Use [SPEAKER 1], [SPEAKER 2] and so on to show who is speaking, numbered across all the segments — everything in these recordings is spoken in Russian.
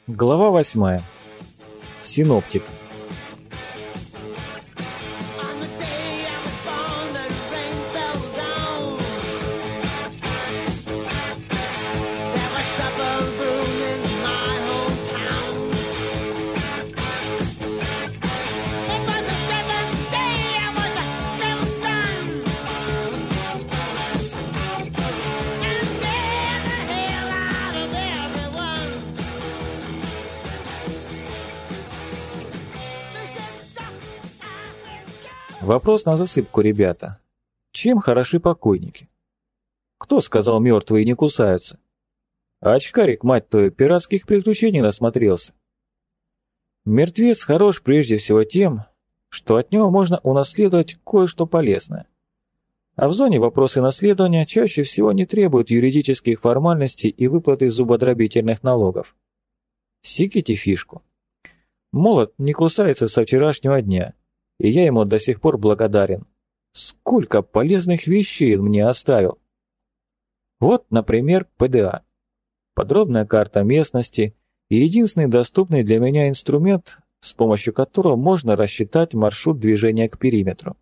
[SPEAKER 1] Глава 8. Синоптик. Вопрос на засыпку, ребята. Чем хороши покойники? Кто сказал, мертвые не кусаются? Очкарик, мать твою, пиратских приключений насмотрелся. Мертвец хорош прежде всего тем, что от него можно унаследовать кое-что полезное. А в зоне вопросы наследования чаще всего не требуют юридических формальностей и выплаты зубодробительных налогов. Секите фишку. Молот не кусается со вчерашнего дня, и я ему до сих пор благодарен. Сколько полезных вещей он мне оставил. Вот, например, ПДА. Подробная карта местности и единственный доступный для меня инструмент, с помощью которого можно рассчитать маршрут движения к периметру.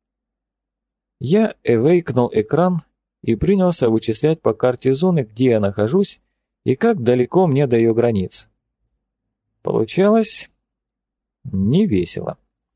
[SPEAKER 1] Я эвейкнул экран и принялся вычислять по карте зоны, где я нахожусь и как далеко мне до ее границ. Получалось невесело.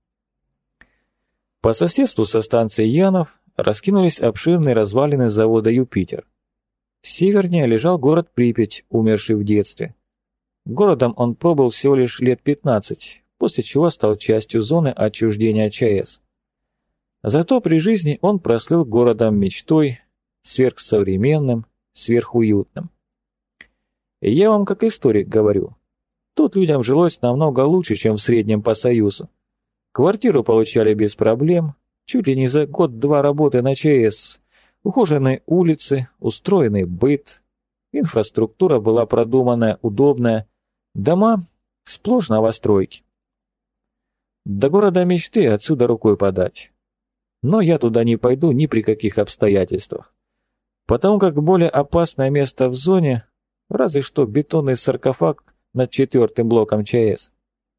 [SPEAKER 1] По соседству со станцией Янов раскинулись обширные развалины завода «Юпитер». Севернее лежал город Припять, умерший в детстве. Городом он пробыл всего лишь лет 15, после чего стал частью зоны отчуждения ЧАЭС. Зато при жизни он прослыл городом мечтой, сверхсовременным, сверхуютным. И я вам как историк говорю, тут людям жилось намного лучше, чем в среднем по Союзу. Квартиру получали без проблем, чуть ли не за год-два работы на ЧАЭС, ухоженные улицы, устроенный быт, инфраструктура была продуманная, удобная, дома сплошь новостройки. До города мечты отсюда рукой подать. Но я туда не пойду ни при каких обстоятельствах, потому как более опасное место в зоне, разве что бетонный саркофаг над 4-м блоком ЧАЭС.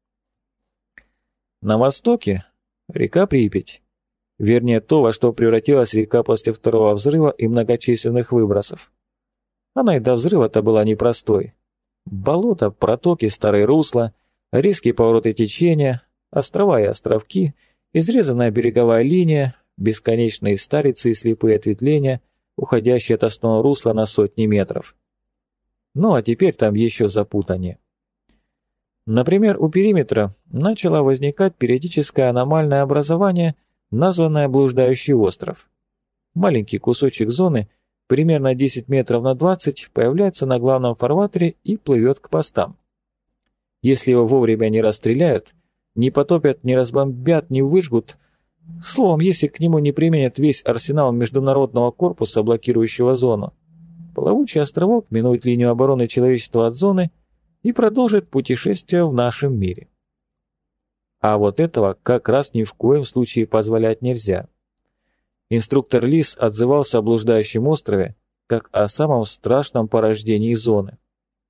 [SPEAKER 1] На востоке река Припять, вернее то, во что превратилась река после второго взрыва и многочисленных выбросов. Она и до взрыва-то была непростой. Болота, протоки, старые русла, резкие повороты течения, острова и островки, изрезанная береговая линия, бесконечные старицы и слепые ответвления, уходящие от основного русла на сотни метров. Ну а теперь там еще запутаннее. Например, у периметра начало возникать периодическое аномальное образование, названное блуждающий остров. Маленький кусочек зоны, примерно 10 метров на 20, появляется на главном фарватере и плывет к постам. Если его вовремя не расстреляют, не потопят, не разбомбят, не выжгут, словом, если к нему не применят весь арсенал международного корпуса, блокирующего зону, плавучий островок минует линию обороны человечества от зоны и продолжит путешествие в нашем мире. А вот этого как раз ни в коем случае позволять нельзя. Инструктор Лис отзывался о блуждающем острове как о самом страшном порождении зоны.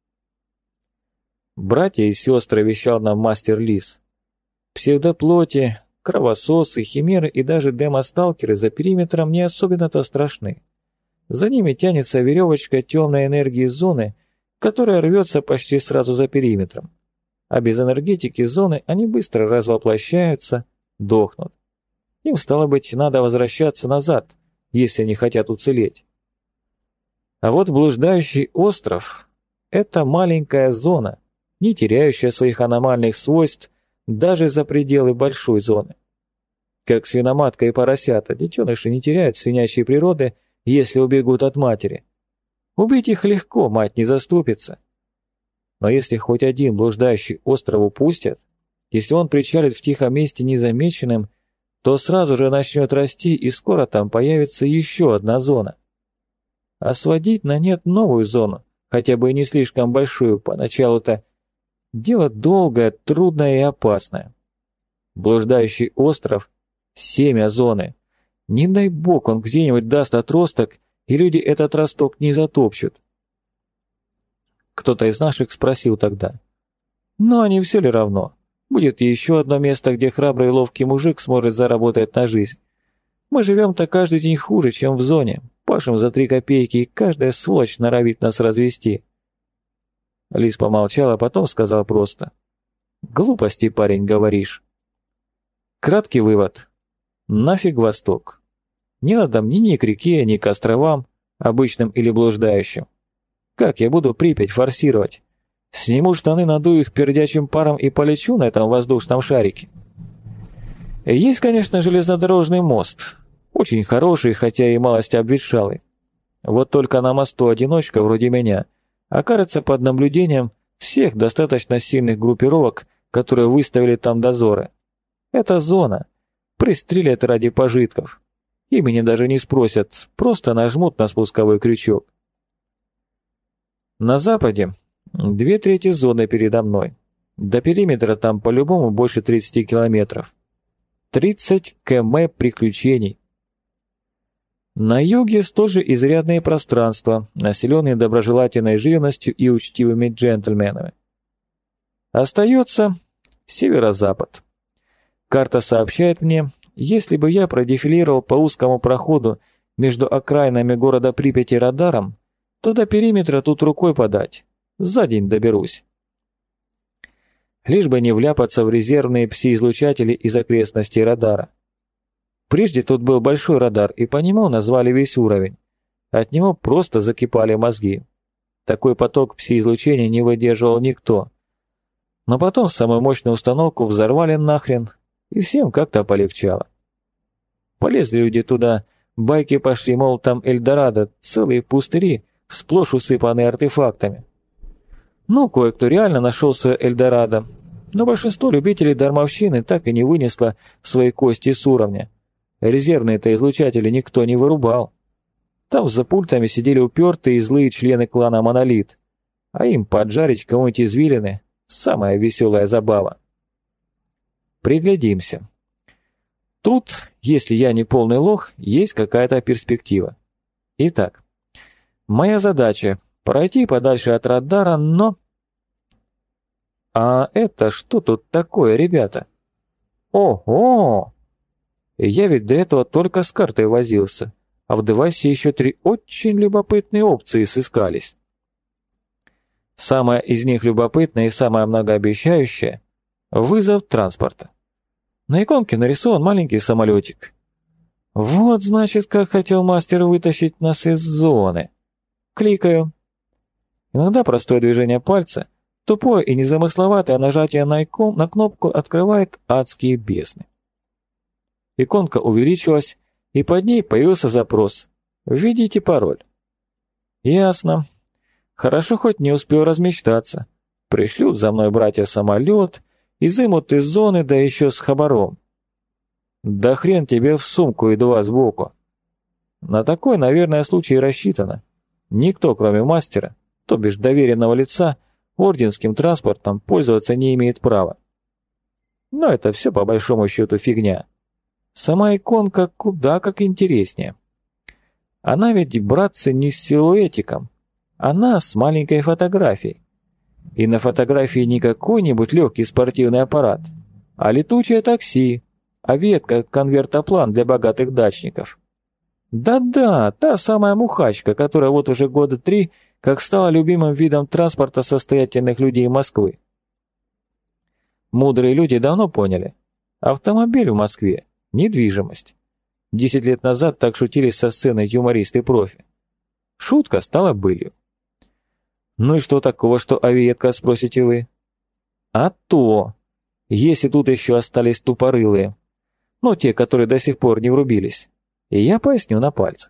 [SPEAKER 1] «Братья и сестры», — вещал нам мастер Лис, псевдоплоти, кровососы, химеры и даже демосталкеры за периметром не особенно-то страшны. За ними тянется веревочка темной энергии зоны, которая рвется почти сразу за периметром. А без энергетики зоны они быстро развоплощаются, дохнут. Им, стало быть, надо возвращаться назад, если не хотят уцелеть. А вот блуждающий остров — это маленькая зона, не теряющая своих аномальных свойств даже за пределы большой зоны. Как свиноматка и поросята, детеныши не теряют свинячьей природы, если убегут от матери. Убить их легко, мать не заступится. Но если хоть один блуждающий остров упустят, если он причалит в тихом месте незамеченным, то сразу же начнет расти, и скоро там появится еще одна зона. А сводить на нет новую зону, хотя бы и не слишком большую, поначалу-то, дело долгое, трудное и опасное. Блуждающий остров — семя зоны. Не дай бог он где-нибудь даст отросток, и люди этот росток не затопчут. Кто-то из наших спросил тогда: Но не все ли равно? Будет еще одно место, где храбрый и ловкий мужик сможет заработать на жизнь. Мы живем-то каждый день хуже, чем в зоне. Пашем за 3 копейки, и каждая сволочь норовит нас развести. Лис помолчал, а потом сказал просто. Глупости, парень, говоришь. Краткий вывод. Нафиг Восток. Не надо мне ни к реке, ни к островам, обычным или блуждающим. Как я буду Припять форсировать? Сниму штаны, надую их пердячим паром и полечу на этом воздушном шарике. Есть, конечно, железнодорожный мост. Очень хороший, хотя и малость обветшалый. Вот только на мосту одиночка, вроде меня, окажется под наблюдением всех достаточно сильных группировок, которые выставили там дозоры. Это зона. Пристрелят ради пожитков. Имени даже не спросят, просто нажмут на спусковой крючок. На западе 2/3 зоны передо мной. До периметра там по-любому больше 30 километров. 30 км приключений. На юге столь же изрядные пространства, населенные доброжелательной живностью и учтивыми джентльменами. Остается северо-запад. Карта сообщает мне, если бы я продефилировал по узкому проходу между окраинами города Припяти радаром, то до периметра тут рукой подать. За день доберусь. Лишь бы не вляпаться в резервные пси-излучатели из окрестностей радара. Прежде тут был большой радар, и по нему назвали весь уровень. От него просто закипали мозги. Такой поток пси-излучения не выдерживал никто. Но потом самую мощную установку взорвали нахрен, и всем как-то полегчало. Полезли люди туда, байки пошли, мол, там Эльдорадо, целые пустыри, сплошь усыпанные артефактами. Ну, кое-кто реально нашел свое Эльдорадо, но большинство любителей дармовщины так и не вынесло свои кости с уровня. Резервные-то излучатели никто не вырубал. Там за пультами сидели упертые и злые члены клана Монолит, а им поджарить кого-нибудь извилины – самая веселая забава. Приглядимся. Тут, если я не полный лох, есть какая-то перспектива. Итак, моя задача – пройти подальше от радара, но... А это что тут такое, ребята? Ого! Я ведь до этого только с картой возился, а в девайсе еще 3 очень любопытные опции сыскались. Самая из них любопытная и самая многообещающая – вызов транспорта. На иконке нарисован маленький самолетик. Вот, значит, как хотел мастер вытащить нас из зоны. Кликаю. Иногда простое движение пальца, тупое и незамысловатое нажатие на кнопку открывает адские бездны. Иконка увеличилась, и под ней появился запрос «Введите пароль». Ясно. Хорошо, хоть не успел размечтаться. Пришлют за мной братья самолет, изымут из зоны, да еще с хабаром. Да хрен тебе в сумку и 2 сбоку. На такой, наверное, случай рассчитано. Никто, кроме мастера, то бишь доверенного лица, орденским транспортом пользоваться не имеет права. Но это все по большому счету фигня. Сама иконка куда как интереснее. Она ведь, братцы, не с силуэтиком. Она с маленькой фотографией. И на фотографии не какой-нибудь легкий спортивный аппарат, а летучее такси, а ветка конвертоплан для богатых дачников. Да-да, та самая мухачка, которая вот уже года 3 как стала любимым видом транспорта состоятельных людей Москвы. Мудрые люди давно поняли. Автомобиль в Москве – недвижимость. 10 лет назад так шутили со сцены юмористы-профи. Шутка стала былью. Ну и что такого, что авиетка, спросите вы? А то, если тут еще остались тупорылые, ну те, которые до сих пор не врубились, и я поясню на пальцах.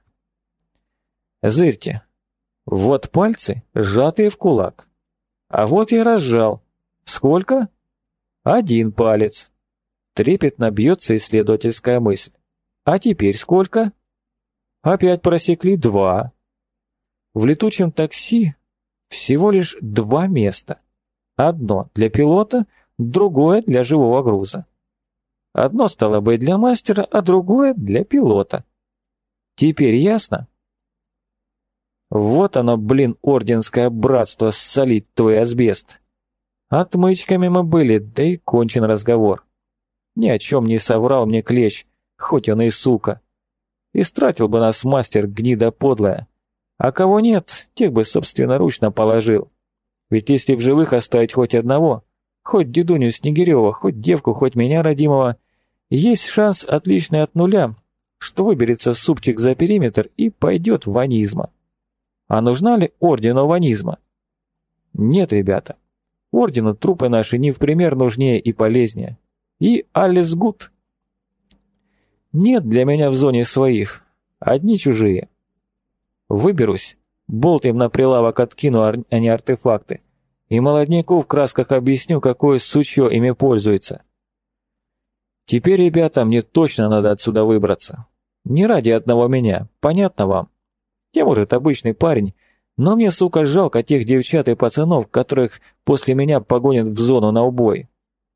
[SPEAKER 1] Зырьте, вот пальцы, сжатые в кулак, а вот я разжал. Сколько? 1 палец. Трепетно бьется исследовательская мысль. А теперь сколько? Опять просекли 2. В летучем такси всего лишь 2 места. Одно для пилота, другое для живого груза. Одно стало быть для мастера, а другое для пилота. Теперь ясно? Вот оно, блин, орденское братство, солить твой асбест. Отмычками мы были, да и кончен разговор. Ни о чем не соврал мне Клещ, хоть он и сука. Истратил бы нас мастер, гнида подлая. А кого нет, тех бы собственноручно положил. Ведь если в живых оставить хоть одного, хоть дедуню Снегирева, хоть девку, хоть меня родимого, есть шанс отличный от нуля, что выберется супчик за периметр и пойдет ванизма. А нужна ли ордену ванизма? Нет, ребята. Ордену трупы наши не в пример нужнее и полезнее. И alles gut. Нет для меня в зоне своих, одни чужие. Выберусь, болт им на прилавок откину, а не артефакты, и молодняку в красках объясню, какое сучье ими пользуется. Теперь, ребята, мне точно надо отсюда выбраться. Не ради одного меня, понятно вам? Я, может, обычный парень, но мне, сука, жалко тех девчат и пацанов, которых после меня погонят в зону на убой.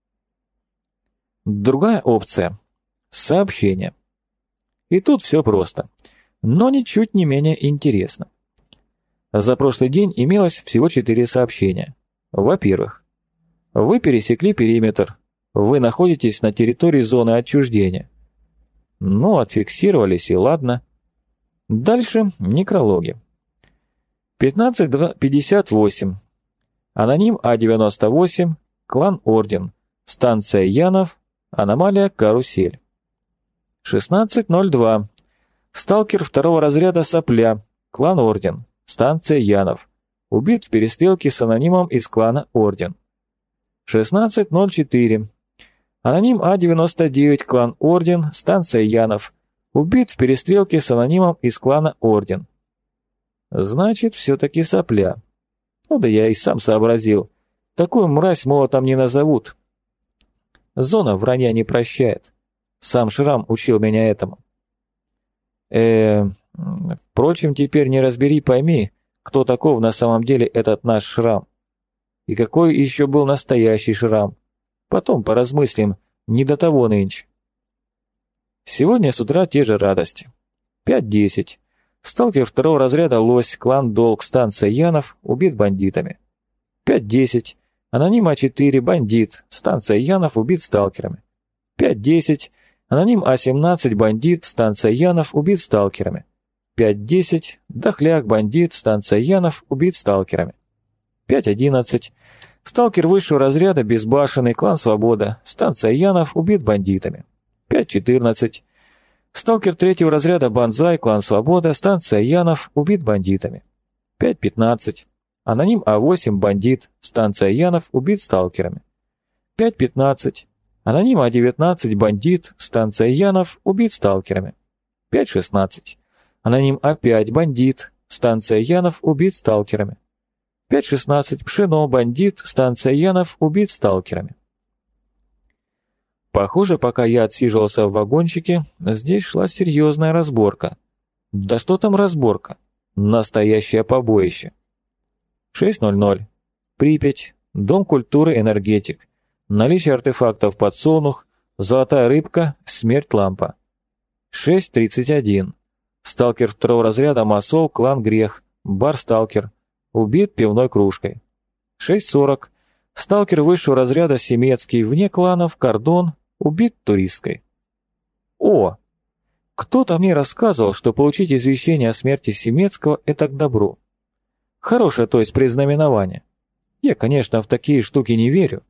[SPEAKER 1] Другая опция — сообщение. И тут все просто, но ничуть не менее интересно. За прошлый день имелось всего 4 сообщения. Во-первых, вы пересекли периметр, вы находитесь на территории зоны отчуждения. Ну, отфиксировались и ладно. Дальше некрологи. 15:58. Аноним А98, клан Орден, станция Янов, аномалия Карусель. 16:02. Сталкер второго разряда Сопля, клан Орден, станция Янов, убит в перестрелке с анонимом из клана Орден. 16:04. Аноним А99, клан Орден, станция Янов, убит в перестрелке с анонимом из клана Орден. Значит, все-таки Сопля. Ну да я и сам сообразил. Такую мразь молотом не назовут. Зона вранья не прощает. Сам Шрам учил меня этому. Впрочем, теперь не разбери, пойми, кто таков на самом деле этот наш Шрам. И какой еще был настоящий Шрам. Потом поразмыслим, не до того нынче. Сегодня с утра те же радости. 5:10. Сталкер второго разряда Лось, клан Долг, станция Янов, убит бандитами. 5:10. Аноним А4, бандит, станция Янов, убит сталкерами. 5:10. Аноним А17, бандит, станция Янов, убит сталкерами. 5:10. Дохляк, бандит, станция Янов, убит сталкерами. 5:11. Сталкер высшего разряда Безбашенный, клан Свобода, станция Янов, убит бандитами. 5:14. Сталкер третьего разряда Банзай, клан Свобода, станция Янов, убит бандитами. 5:15. Аноним А8, бандит, станция Янов, убит сталкерами. 5:15. Аноним А19, бандит, станция Янов, убит сталкерами. 5:16. Аноним А5, бандит, станция Янов, убит сталкерами. 5:16. Пшено, бандит, станция Янов, убит сталкерами. Похоже, пока я отсиживался в вагончике, здесь шла серьезная разборка. Да что там разборка? Настоящее побоище. 6:00. Припять. Дом культуры «Энергетик». Наличие артефактов «Подсолнух», «Золотая рыбка», «Смерть лампа». 6:31. Сталкер второго разряда Масол, клан Грех, бар Сталкер. Убит пивной кружкой. 6:40. Сталкер высшего разряда Семецкий, вне кланов, Кордон, убит туристкой. О! Кто-то мне рассказывал, что получить извещение о смерти Семецкого – это к добру. Хорошее, то есть, предзнаменование. Я, конечно, в такие штуки не верю.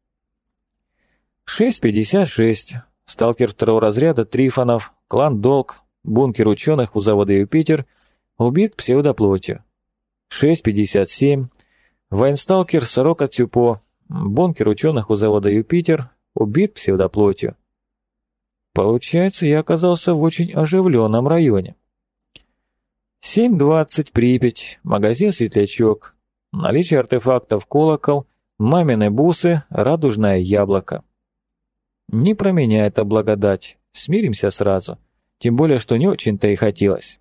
[SPEAKER 1] 6:56. Сталкер второго разряда Трифонов, клан Долг, бункер ученых у завода Юпитер, убит псевдоплотью. 6:57. Военсталкер Сорока Цюпо, бункер ученых у завода Юпитер, убит псевдоплотью. Получается, я оказался в очень оживленном районе. 7:20. Припять, магазин «Светлячок». Наличие артефактов «Колокол», мамины бусы, радужное яблоко. Не про меня это благодать, смиримся сразу, тем более, что не очень-то и хотелось.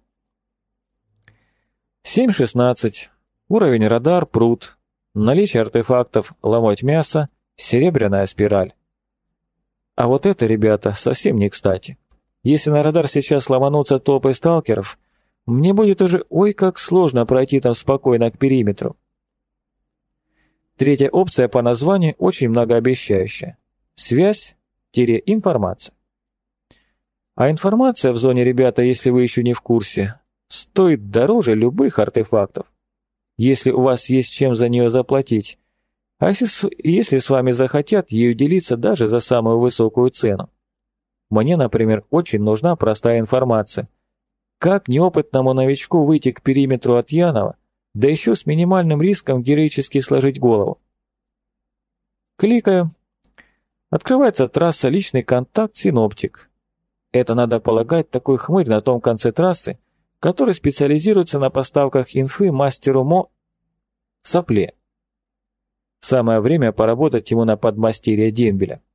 [SPEAKER 1] 7:16. Уровень радар пруд. Наличие артефактов ломоть мясо, серебряная спираль. А вот это, ребята, совсем не кстати. Если на радар сейчас ломанутся толпы сталкеров, мне будет уже ой как сложно пройти там спокойно к периметру. Третья опция по названию очень многообещающая. Связь-информация. А информация в зоне, ребята, если вы еще не в курсе, стоит дороже любых артефактов, если у вас есть чем за нее заплатить, а если с вами захотят ею делиться даже за самую высокую цену. Мне, например, очень нужна простая информация. Как неопытному новичку выйти к периметру от Янова, да еще с минимальным риском героически сложить голову? Кликаю. Открывается трасса «Личный контакт Синоптик». Это, надо полагать, такой хмырь на том конце трассы, который специализируется на поставках инфы мастеру Сопле. Самое время поработать ему на подмастерье дембеля.